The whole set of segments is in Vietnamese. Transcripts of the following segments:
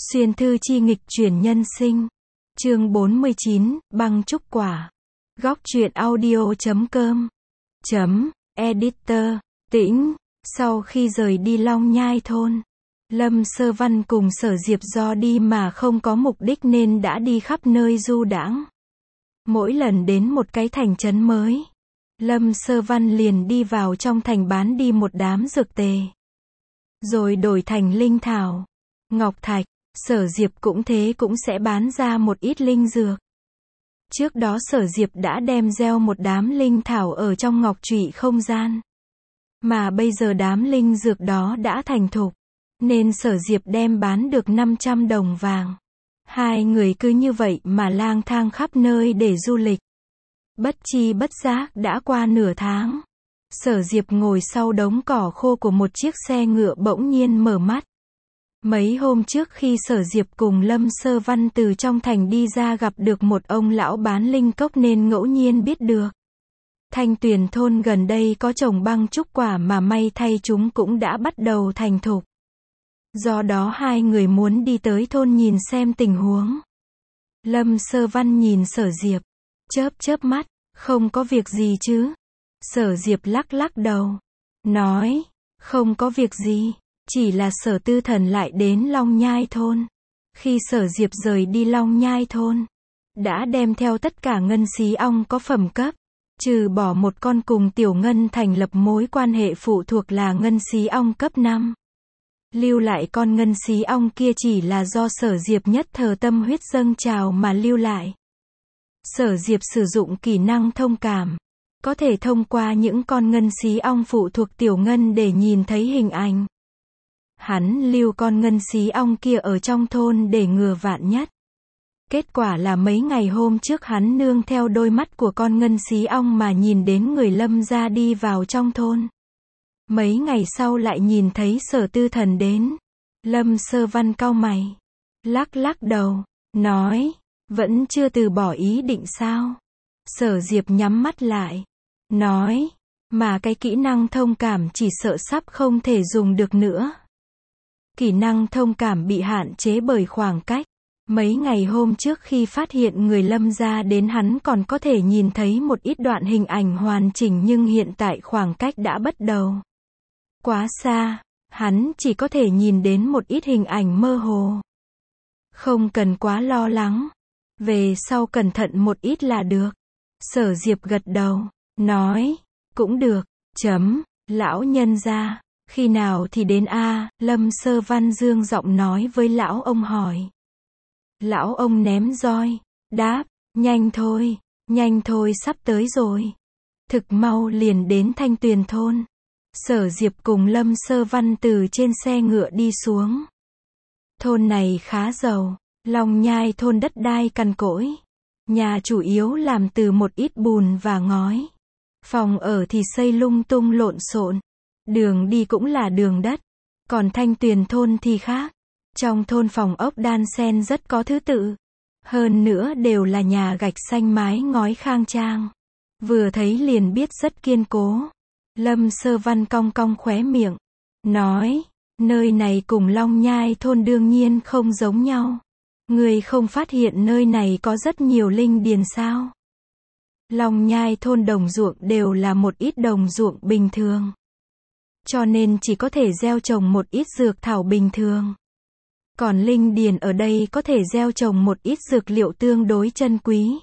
Xuyên thư chi nghịch chuyển nhân sinh. Chương 49, băng trúc quả. Góc truyện audio.com. Editor. Tĩnh. Sau khi rời đi Long Nhai thôn, Lâm Sơ Văn cùng Sở Diệp do đi mà không có mục đích nên đã đi khắp nơi du đãng. Mỗi lần đến một cái thành trấn mới, Lâm Sơ Văn liền đi vào trong thành bán đi một đám dược tề, rồi đổi thành linh thảo, ngọc thạch. Sở Diệp cũng thế, cũng sẽ bán ra một ít linh dược. Trước đó Sở Diệp đã đem gieo một đám linh thảo ở trong ngọc trụy không gian, mà bây giờ đám linh dược đó đã thành thục, nên Sở Diệp đem bán được 500 đồng vàng. Hai người cứ như vậy mà lang thang khắp nơi để du lịch. Bất chi bất giác đã qua nửa tháng. Sở Diệp ngồi sau đống cỏ khô của một chiếc xe ngựa bỗng nhiên mở mắt. Mấy hôm trước khi Sở Diệp cùng Lâm Sơ Văn từ trong thành đi ra gặp được một ông lão bán linh cốc nên ngẫu nhiên biết được Thanh Tuyền thôn gần đây có trồng băng trúc quả, mà may thay chúng cũng đã bắt đầu thành thục. Do đó hai người muốn đi tới thôn nhìn xem tình huống. Lâm Sơ Văn nhìn Sở Diệp, chớp mắt, không có việc gì chứ? Sở Diệp lắc lắc đầu, nói, không có việc gì. Chỉ là Sở Tư Thần lại đến Long Nhai thôn. Khi Sở Diệp rời đi Long Nhai thôn, đã đem theo tất cả ngân xí ong có phẩm cấp, trừ bỏ một con cùng Tiểu Ngân thành lập mối quan hệ phụ thuộc là ngân xí ong cấp 5. Lưu lại con ngân xí ong kia chỉ là do Sở Diệp nhất thờ tâm huyết dâng trào mà lưu lại. Sở Diệp sử dụng kỹ năng thông cảm, có thể thông qua những con ngân xí ong phụ thuộc Tiểu Ngân để nhìn thấy hình ảnh. Hắn lưu con ngân xí ong kia ở trong thôn để ngừa vạn nhất. Kết quả là mấy ngày hôm trước hắn nương theo đôi mắt của con ngân xí ong mà nhìn đến người Lâm gia đi vào trong thôn. Mấy ngày sau lại nhìn thấy Sở Tư Thần đến. Lâm Sơ Văn cau mày, lắc đầu, nói, vẫn chưa từ bỏ ý định sao? Sở Diệp nhắm mắt lại, nói, mà cái kỹ năng thông cảm chỉ sợ sắp không thể dùng được nữa. Kỹ năng thông cảm bị hạn chế bởi khoảng cách. Mấy ngày hôm trước khi phát hiện người Lâm gia đến hắn còn có thể nhìn thấy một ít đoạn hình ảnh hoàn chỉnh, nhưng hiện tại khoảng cách đã bắt đầu quá xa, hắn chỉ có thể nhìn đến một ít hình ảnh mơ hồ. Không cần quá lo lắng, về sau cẩn thận một ít là được. Sở Diệp gật đầu, nói, cũng được, lão nhân gia. Khi nào thì đến a? Lâm Sơ Văn dương giọng nói với lão ông hỏi. Lão ông ném roi, đáp, nhanh thôi sắp tới rồi. Thực mau liền đến Thanh Tuyền thôn. Sở Diệp cùng Lâm Sơ Văn từ trên xe ngựa đi xuống. Thôn này khá giàu, Long Nhai thôn đất đai cằn cỗi. Nhà chủ yếu làm từ một ít bùn và ngói. Phòng ở thì xây lung tung lộn xộn. Đường đi cũng là đường đất. Còn Thanh Tuyền thôn thì khác. Trong thôn phòng ốc đan xen rất có thứ tự. Hơn nữa đều là nhà gạch xanh mái ngói khang trang. Vừa thấy liền biết rất kiên cố. Lâm Sơ Văn cong khóe miệng, nói, nơi này cùng Long Nhai thôn đương nhiên không giống nhau. Người không phát hiện nơi này có rất nhiều linh điền sao? Long Nhai thôn đồng ruộng đều là một ít đồng ruộng bình thường, cho nên chỉ có thể gieo trồng một ít dược thảo bình thường. Còn linh điền ở đây có thể gieo trồng một ít dược liệu tương đối chân quý.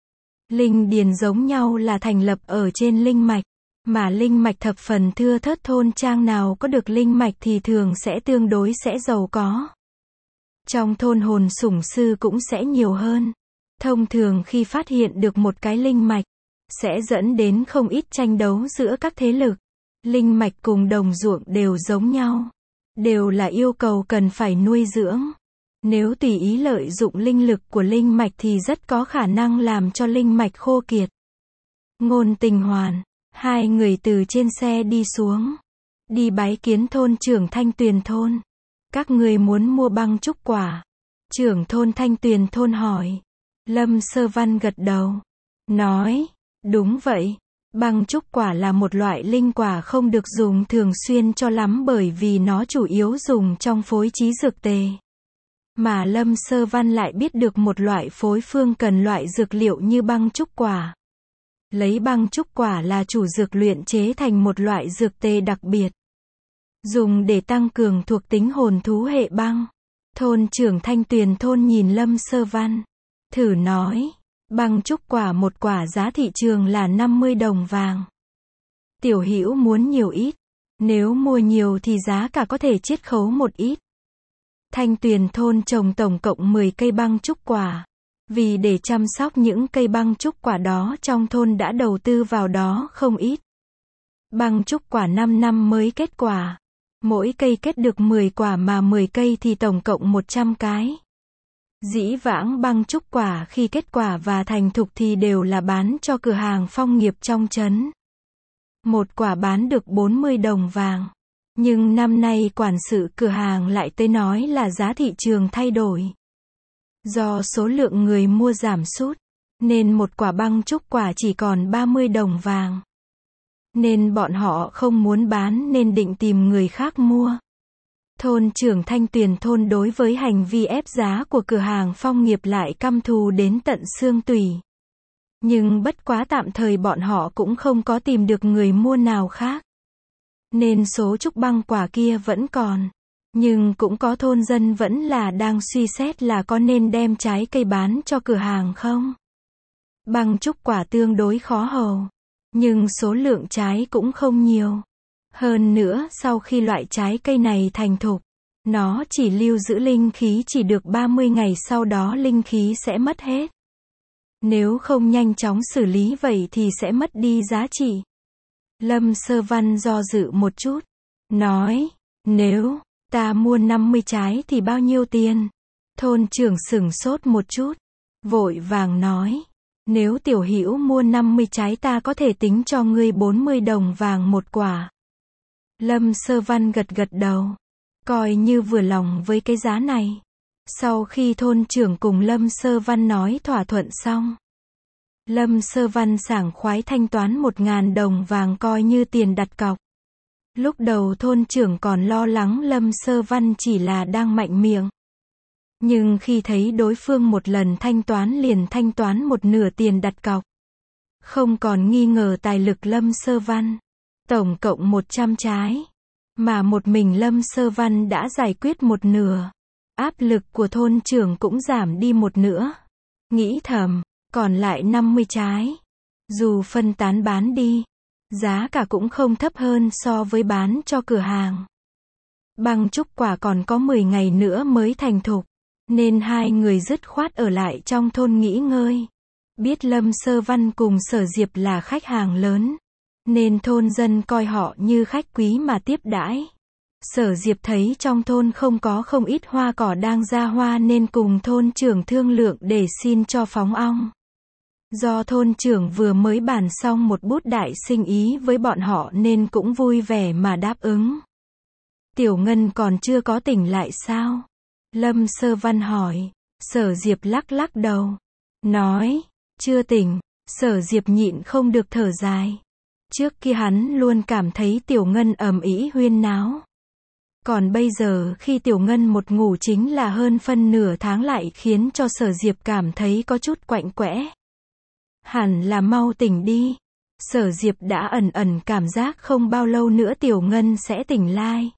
Linh điền giống nhau là thành lập ở trên linh mạch, mà linh mạch thập phần thưa thớt, thôn trang nào có được linh mạch thì thường sẽ tương đối sẽ giàu có. Trong thôn hồn sủng sư cũng sẽ nhiều hơn. Thông thường khi phát hiện được một cái linh mạch, sẽ dẫn đến không ít tranh đấu giữa các thế lực. Linh mạch cùng đồng ruộng đều giống nhau, đều là yêu cầu cần phải nuôi dưỡng. Nếu tùy ý lợi dụng linh lực của linh mạch thì rất có khả năng làm cho linh mạch khô kiệt. Ngôn Tình Hoàn, hai người từ trên xe đi xuống, đi bái kiến thôn trưởng Thanh Tuyền thôn. Các người muốn mua băng trúc quả? Trưởng thôn Thanh Tuyền thôn hỏi. Lâm Sơ Văn gật đầu, nói, đúng vậy. Băng trúc quả là một loại linh quả không được dùng thường xuyên cho lắm, bởi vì nó chủ yếu dùng trong phối trí dược tề. Mà Lâm Sơ Văn lại biết được một loại phối phương cần loại dược liệu như băng trúc quả. Lấy băng trúc quả là chủ dược luyện chế thành một loại dược tê đặc biệt, dùng để tăng cường thuộc tính hồn thú hệ băng. Thôn trưởng Thanh Tuyền thôn nhìn Lâm Sơ Văn, thử nói, băng trúc quả một quả giá thị trường là 50 đồng vàng. Tiểu Hữu muốn nhiều ít, nếu mua nhiều thì giá cả có thể chiết khấu một ít. Thanh Tuyền thôn trồng tổng cộng 10 cây băng trúc quả. Vì để chăm sóc những cây băng trúc quả đó trong thôn đã đầu tư vào đó không ít. Băng trúc quả 5 năm mới kết quả. Mỗi cây kết được 10 quả mà 10 cây thì tổng cộng 100 cái. Dĩ vãng băng trúc quả khi kết quả và thành thục thì đều là bán cho cửa hàng phong nghiệp trong trấn. Một quả bán được 40 đồng vàng. Nhưng năm nay quản sự cửa hàng lại tới nói là giá thị trường thay đổi. Do số lượng người mua giảm sút, nên một quả băng trúc quả chỉ còn 30 đồng vàng. Nên bọn họ không muốn bán nên định tìm người khác mua. Thôn trưởng Thanh Tuyền thôn đối với hành vi ép giá của cửa hàng phong nghiệp lại căm thù đến tận xương tủy. Nhưng bất quá tạm thời bọn họ cũng không có tìm được người mua nào khác. Nên số trúc băng quả kia vẫn còn. Nhưng cũng có thôn dân vẫn là đang suy xét là có nên đem trái cây bán cho cửa hàng không. Băng trúc quả tương đối khó hầu. Nhưng số lượng trái cũng không nhiều. Hơn nữa sau khi loại trái cây này thành thục, nó chỉ lưu giữ linh khí chỉ được 30 ngày sau đó linh khí sẽ mất hết. Nếu không nhanh chóng xử lý vậy thì sẽ mất đi giá trị. Lâm Sơ Văn do dự một chút. Nói, nếu ta mua 50 trái thì bao nhiêu tiền? Thôn trưởng sửng sốt một chút. Vội vàng nói. Nếu Tiểu Hữu mua 50 trái ta có thể tính cho ngươi 40 đồng vàng một quả. Lâm Sơ Văn gật gật đầu. Coi như vừa lòng với cái giá này. Sau khi thôn trưởng cùng Lâm Sơ Văn nói thỏa thuận xong, Lâm Sơ Văn sảng khoái thanh toán 1.000 đồng vàng coi như tiền đặt cọc. Lúc đầu thôn trưởng còn lo lắng Lâm Sơ Văn chỉ là đang mạnh miệng. Nhưng khi thấy đối phương một lần thanh toán liền thanh toán một nửa tiền đặt cọc, không còn nghi ngờ tài lực Lâm Sơ Văn. Tổng cộng 100 trái. Mà một mình Lâm Sơ Văn đã giải quyết một nửa. Áp lực của thôn trưởng cũng giảm đi một nửa. Nghĩ thầm, còn lại 50 trái. Dù phân tán bán đi, giá cả cũng không thấp hơn so với bán cho cửa hàng. Băng trúc quả còn có 10 ngày nữa mới thành thục, nên hai người dứt khoát ở lại trong thôn nghỉ ngơi. Biết Lâm Sơ Văn cùng Sở Diệp là khách hàng lớn, nên thôn dân coi họ như khách quý mà tiếp đãi. Sở Diệp thấy trong thôn không ít hoa cỏ đang ra hoa nên cùng thôn trưởng thương lượng để xin cho phóng ong. Do thôn trưởng vừa mới bàn xong một bút đại sinh ý với bọn họ nên cũng vui vẻ mà đáp ứng. Tiểu Ngân còn chưa có tỉnh lại sao? Lâm Sơ Văn hỏi. Sở Diệp lắc lắc đầu. Nói, chưa tỉnh. Sở Diệp nhịn không được thở dài. Trước kia hắn luôn cảm thấy Tiểu Ngân ầm ĩ huyên náo. Còn bây giờ khi Tiểu Ngân một ngủ chính là hơn phân nửa tháng lại khiến cho Sở Diệp cảm thấy có chút quạnh quẽ. Hẳn là mau tỉnh đi. Sở Diệp đã ẩn cảm giác không bao lâu nữa Tiểu Ngân sẽ tỉnh lại.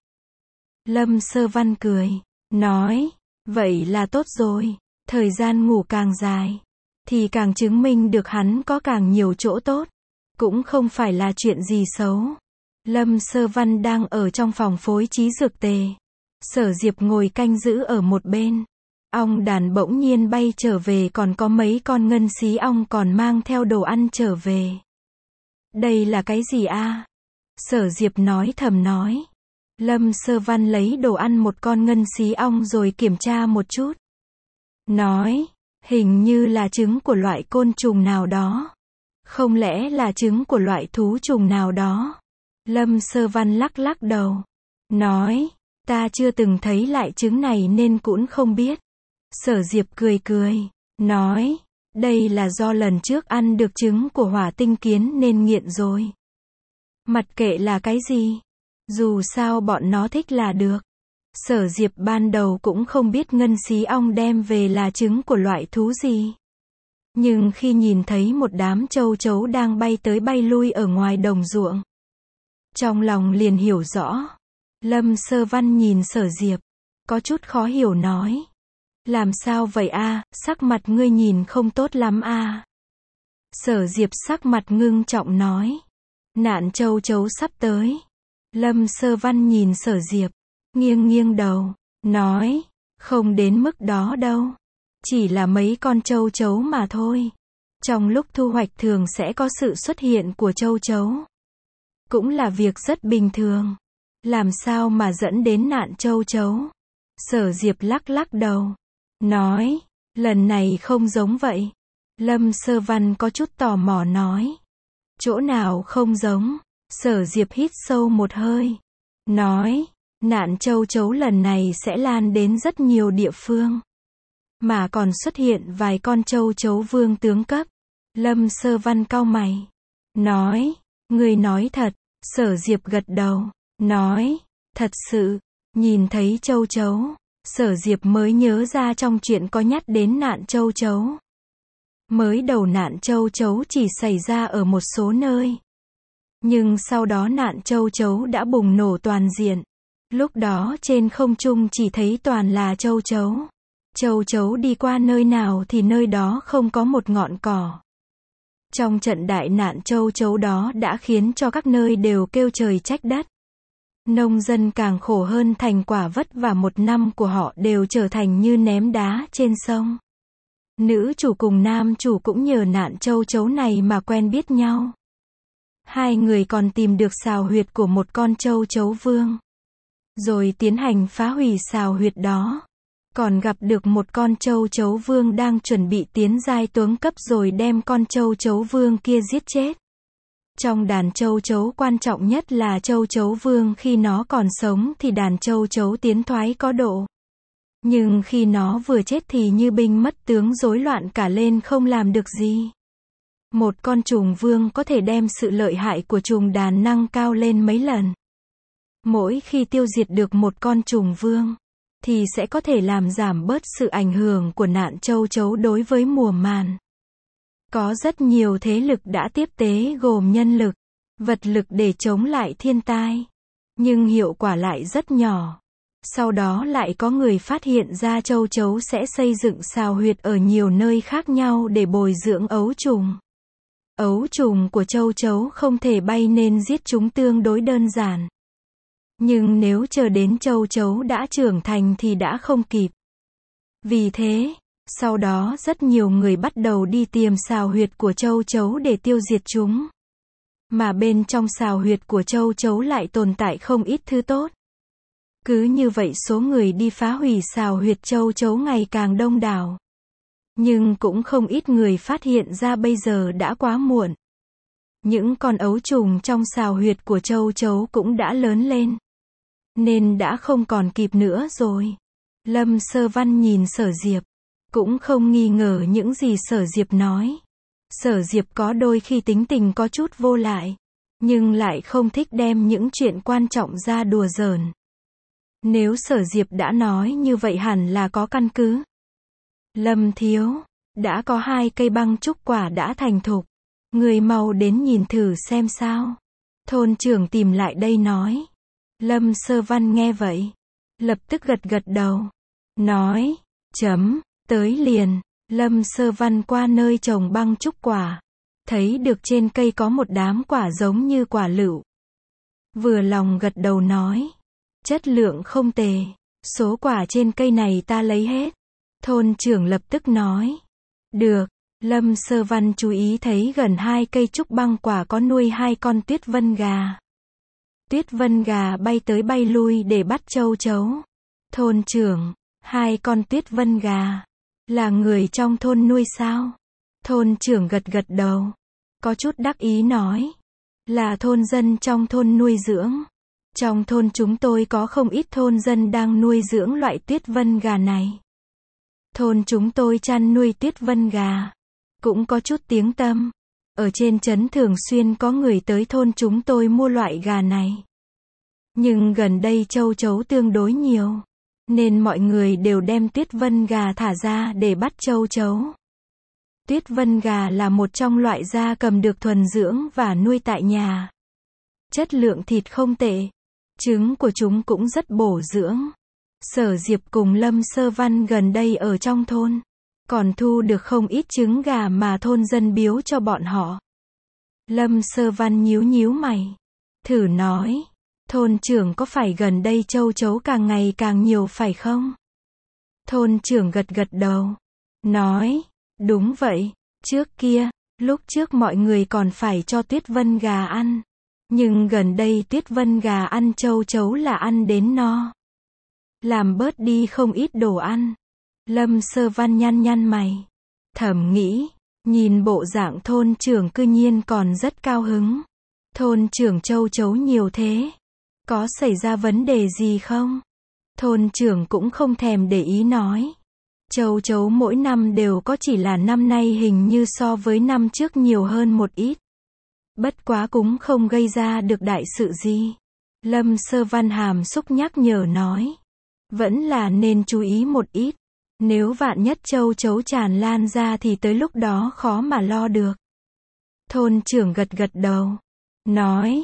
Lâm Sơ Văn cười. Nói, vậy là tốt rồi. Thời gian ngủ càng dài, thì càng chứng minh được hắn có càng nhiều chỗ tốt. Cũng không phải là chuyện gì xấu. Lâm Sơ Văn đang ở trong phòng phối trí dược tề. Sở Diệp ngồi canh giữ ở một bên. Ong đàn bỗng nhiên bay trở về còn có mấy con ngân xí ong còn mang theo đồ ăn trở về. Đây là cái gì a? Sở Diệp nói thầm nói. Lâm Sơ Văn lấy đồ ăn một con ngân xí ong rồi kiểm tra một chút. Nói, hình như là trứng của loại côn trùng nào đó. Không lẽ là trứng của loại thú trùng nào đó? Lâm Sơ Văn lắc lắc đầu. Nói, ta chưa từng thấy lại trứng này nên cũng không biết. Sở Diệp cười cười. Nói, đây là do lần trước ăn được trứng của hỏa tinh kiến nên nghiện rồi. Mặc kệ là cái gì, dù sao bọn nó thích là được. Sở Diệp ban đầu cũng không biết ngân xí ong đem về là trứng của loại thú gì. Nhưng khi nhìn thấy một đám châu chấu đang bay tới bay lui ở ngoài đồng ruộng, trong lòng liền hiểu rõ. Lâm Sơ Văn nhìn Sở Diệp, có chút khó hiểu nói. Làm sao vậy a, sắc mặt ngươi nhìn không tốt lắm a. Sở Diệp sắc mặt ngưng trọng nói. Nạn châu chấu sắp tới. Lâm Sơ Văn nhìn Sở Diệp, nghiêng nghiêng đầu, nói, không đến mức đó đâu. Chỉ là mấy con châu chấu mà thôi. Trong lúc thu hoạch thường sẽ có sự xuất hiện của châu chấu. Cũng là việc rất bình thường. Làm sao mà dẫn đến nạn châu chấu? Sở Diệp lắc lắc đầu, nói, lần này không giống vậy. Lâm Sơ Văn có chút tò mò nói. Chỗ nào không giống? Sở Diệp hít sâu một hơi, nói, nạn châu chấu lần này sẽ lan đến rất nhiều địa phương. Mà còn xuất hiện vài con châu chấu vương tướng cấp. Lâm Sơ Văn cau mày, nói, người nói thật. Sở Diệp gật đầu, nói, thật sự. Nhìn thấy châu chấu, Sở Diệp mới nhớ ra trong chuyện có nhắc đến nạn châu chấu. Mới đầu nạn châu chấu chỉ xảy ra ở một số nơi. Nhưng sau đó nạn châu chấu đã bùng nổ toàn diện. Lúc đó trên không trung chỉ thấy toàn là châu chấu. Châu chấu đi qua nơi nào thì nơi đó không có một ngọn cỏ. Trong trận đại nạn châu chấu đó đã khiến cho các nơi đều kêu trời trách đất. Nông dân càng khổ hơn, thành quả vất vả một năm của họ đều trở thành như ném đá trên sông. Nữ chủ cùng nam chủ cũng nhờ nạn châu chấu này mà quen biết nhau. Hai người còn tìm được sào huyệt của một con châu chấu vương. Rồi tiến hành phá hủy sào huyệt đó. Còn gặp được một con châu chấu vương đang chuẩn bị tiến giai tướng cấp rồi đem con châu chấu vương kia giết chết. Trong đàn châu chấu quan trọng nhất là châu chấu vương, khi nó còn sống thì đàn châu chấu tiến thoái có độ. Nhưng khi nó vừa chết thì như binh mất tướng, rối loạn cả lên không làm được gì. Một con trùng vương có thể đem sự lợi hại của trùng đàn nâng cao lên mấy lần. Mỗi khi tiêu diệt được một con trùng vương, thì sẽ có thể làm giảm bớt sự ảnh hưởng của nạn châu chấu đối với mùa màn. Có rất nhiều thế lực đã tiếp tế gồm nhân lực, vật lực để chống lại thiên tai. Nhưng hiệu quả lại rất nhỏ. Sau đó lại có người phát hiện ra châu chấu sẽ xây dựng sào huyệt ở nhiều nơi khác nhau để bồi dưỡng ấu trùng. Ấu trùng của châu chấu không thể bay nên giết chúng tương đối đơn giản. Nhưng nếu chờ đến châu chấu đã trưởng thành thì đã không kịp. Vì thế, sau đó rất nhiều người bắt đầu đi tìm sào huyệt của châu chấu để tiêu diệt chúng. Mà bên trong sào huyệt của châu chấu lại tồn tại không ít thứ tốt. Cứ như vậy số người đi phá hủy sào huyệt châu chấu ngày càng đông đảo. Nhưng cũng không ít người phát hiện ra bây giờ đã quá muộn. Những con ấu trùng trong sào huyệt của châu chấu cũng đã lớn lên. Nên đã không còn kịp nữa rồi. Lâm Sơ Văn nhìn Sở Diệp, cũng không nghi ngờ những gì Sở Diệp nói. Sở Diệp có đôi khi tính tình có chút vô lại, nhưng lại không thích đem những chuyện quan trọng ra đùa giỡn. Nếu Sở Diệp đã nói như vậy hẳn là có căn cứ. Lâm thiếu, đã có 2 cây băng trúc quả đã thành thục. Người mau đến nhìn thử xem sao. Thôn trưởng tìm lại đây nói. Lâm Sơ Văn nghe vậy, lập tức gật gật đầu. Nói, tới liền. Lâm Sơ Văn qua nơi trồng băng trúc quả. Thấy được trên cây có một đám quả giống như quả lựu. Vừa lòng gật đầu nói. Chất lượng không tệ. Số quả trên cây này ta lấy hết. Thôn trưởng lập tức nói. Được. Lâm Sơ Văn chú ý thấy gần 2 cây trúc băng quả có nuôi 2 con tuyết vân gà. Tuyết vân gà bay tới bay lui để bắt châu chấu. Thôn trưởng, 2 con tuyết vân gà. Là người trong thôn nuôi sao? Thôn trưởng gật gật đầu. Có chút đắc ý nói. Là thôn dân trong thôn nuôi dưỡng. Trong thôn chúng tôi có không ít thôn dân đang nuôi dưỡng loại tuyết vân gà này. Thôn chúng tôi chăn nuôi tuyết vân gà. Cũng có chút tiếng tăm. Ở trên trấn thường xuyên có người tới thôn chúng tôi mua loại gà này. Nhưng gần đây châu chấu tương đối nhiều, nên mọi người đều đem tuyết vân gà thả ra để bắt châu chấu. Tuyết vân gà là một trong loại gia cầm được thuần dưỡng và nuôi tại nhà. Chất lượng thịt không tệ, trứng của chúng cũng rất bổ dưỡng. Sở Diệp cùng Lâm Sơ Văn gần đây ở trong thôn, còn thu được không ít trứng gà mà thôn dân biếu cho bọn họ. Lâm Sơ Văn nhíu nhíu mày, thử nói, thôn trưởng có phải gần đây châu chấu càng ngày càng nhiều phải không? Thôn trưởng gật gật đầu, nói, đúng vậy, trước kia, lúc trước mọi người còn phải cho tuyết vân gà ăn. Nhưng gần đây tuyết vân gà ăn châu chấu là ăn đến no. Làm bớt đi không ít đồ ăn. Lâm Sơ Văn nhăn nhăn mày, thầm nghĩ, nhìn bộ dạng thôn trưởng cư nhiên còn rất cao hứng. Thôn trưởng châu chấu nhiều thế, có xảy ra vấn đề gì không? Thôn trưởng cũng không thèm để ý nói, châu chấu mỗi năm đều có, chỉ là năm nay hình như so với năm trước nhiều hơn một ít. Bất quá cũng không gây ra được đại sự gì. Lâm Sơ Văn hàm xúc nhắc nhở nói, vẫn là nên chú ý một ít. Nếu vạn nhất châu chấu tràn lan ra thì tới lúc đó khó mà lo được. Thôn trưởng gật gật đầu, nói,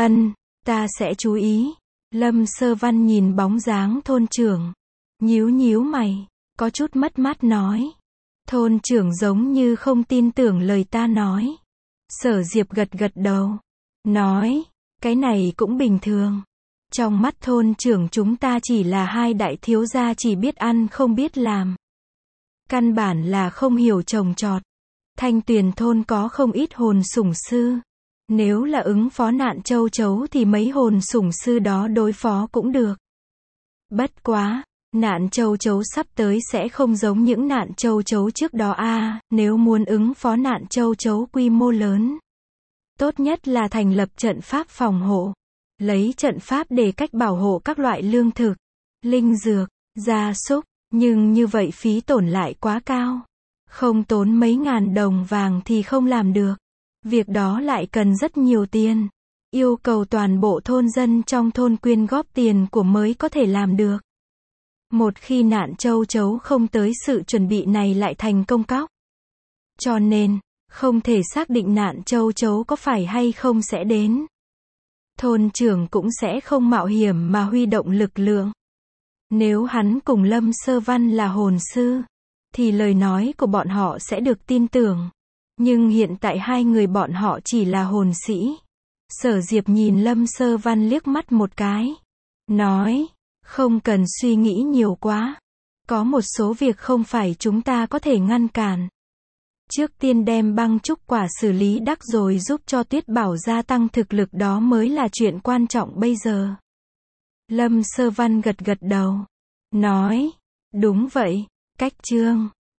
ta sẽ chú ý. Lâm Sơ Văn nhìn bóng dáng thôn trưởng, nhíu nhíu mày, có chút mất mát nói. Thôn trưởng giống như không tin tưởng lời ta nói. Sở Diệp gật gật đầu, nói, cái này cũng bình thường. Trong mắt thôn trưởng chúng ta chỉ là hai đại thiếu gia chỉ biết ăn không biết làm. Căn bản là không hiểu trồng trọt. Thanh Tuyền thôn có không ít hồn sủng sư. Nếu là ứng phó nạn châu chấu thì mấy hồn sủng sư đó đối phó cũng được. Bất quá, nạn châu chấu sắp tới sẽ không giống những nạn châu chấu trước đó nếu muốn ứng phó nạn châu chấu quy mô lớn. Tốt nhất là thành lập trận pháp phòng hộ. Lấy trận pháp để cách bảo hộ các loại lương thực, linh dược, gia súc, nhưng như vậy phí tổn lại quá cao. Không tốn mấy ngàn đồng vàng thì không làm được. Việc đó lại cần rất nhiều tiền. Yêu cầu toàn bộ thôn dân trong thôn quyên góp tiền của mới có thể làm được. Một khi nạn châu chấu không tới, sự chuẩn bị này lại thành công cóc. Cho nên, không thể xác định nạn châu chấu có phải hay không sẽ đến. Thôn trưởng cũng sẽ không mạo hiểm mà huy động lực lượng. Nếu hắn cùng Lâm Sơ Văn là hồn sư, thì lời nói của bọn họ sẽ được tin tưởng. Nhưng hiện tại hai người bọn họ chỉ là hồn sĩ. Sở Diệp nhìn Lâm Sơ Văn liếc mắt một cái, nói, không cần suy nghĩ nhiều quá. Có một số việc không phải chúng ta có thể ngăn cản. Trước tiên đem băng trúc quả xử lý đắc rồi giúp cho Tuyết Bảo gia tăng thực lực, đó mới là chuyện quan trọng bây giờ. Lâm Sơ Văn gật gật đầu, nói, đúng vậy, cách chương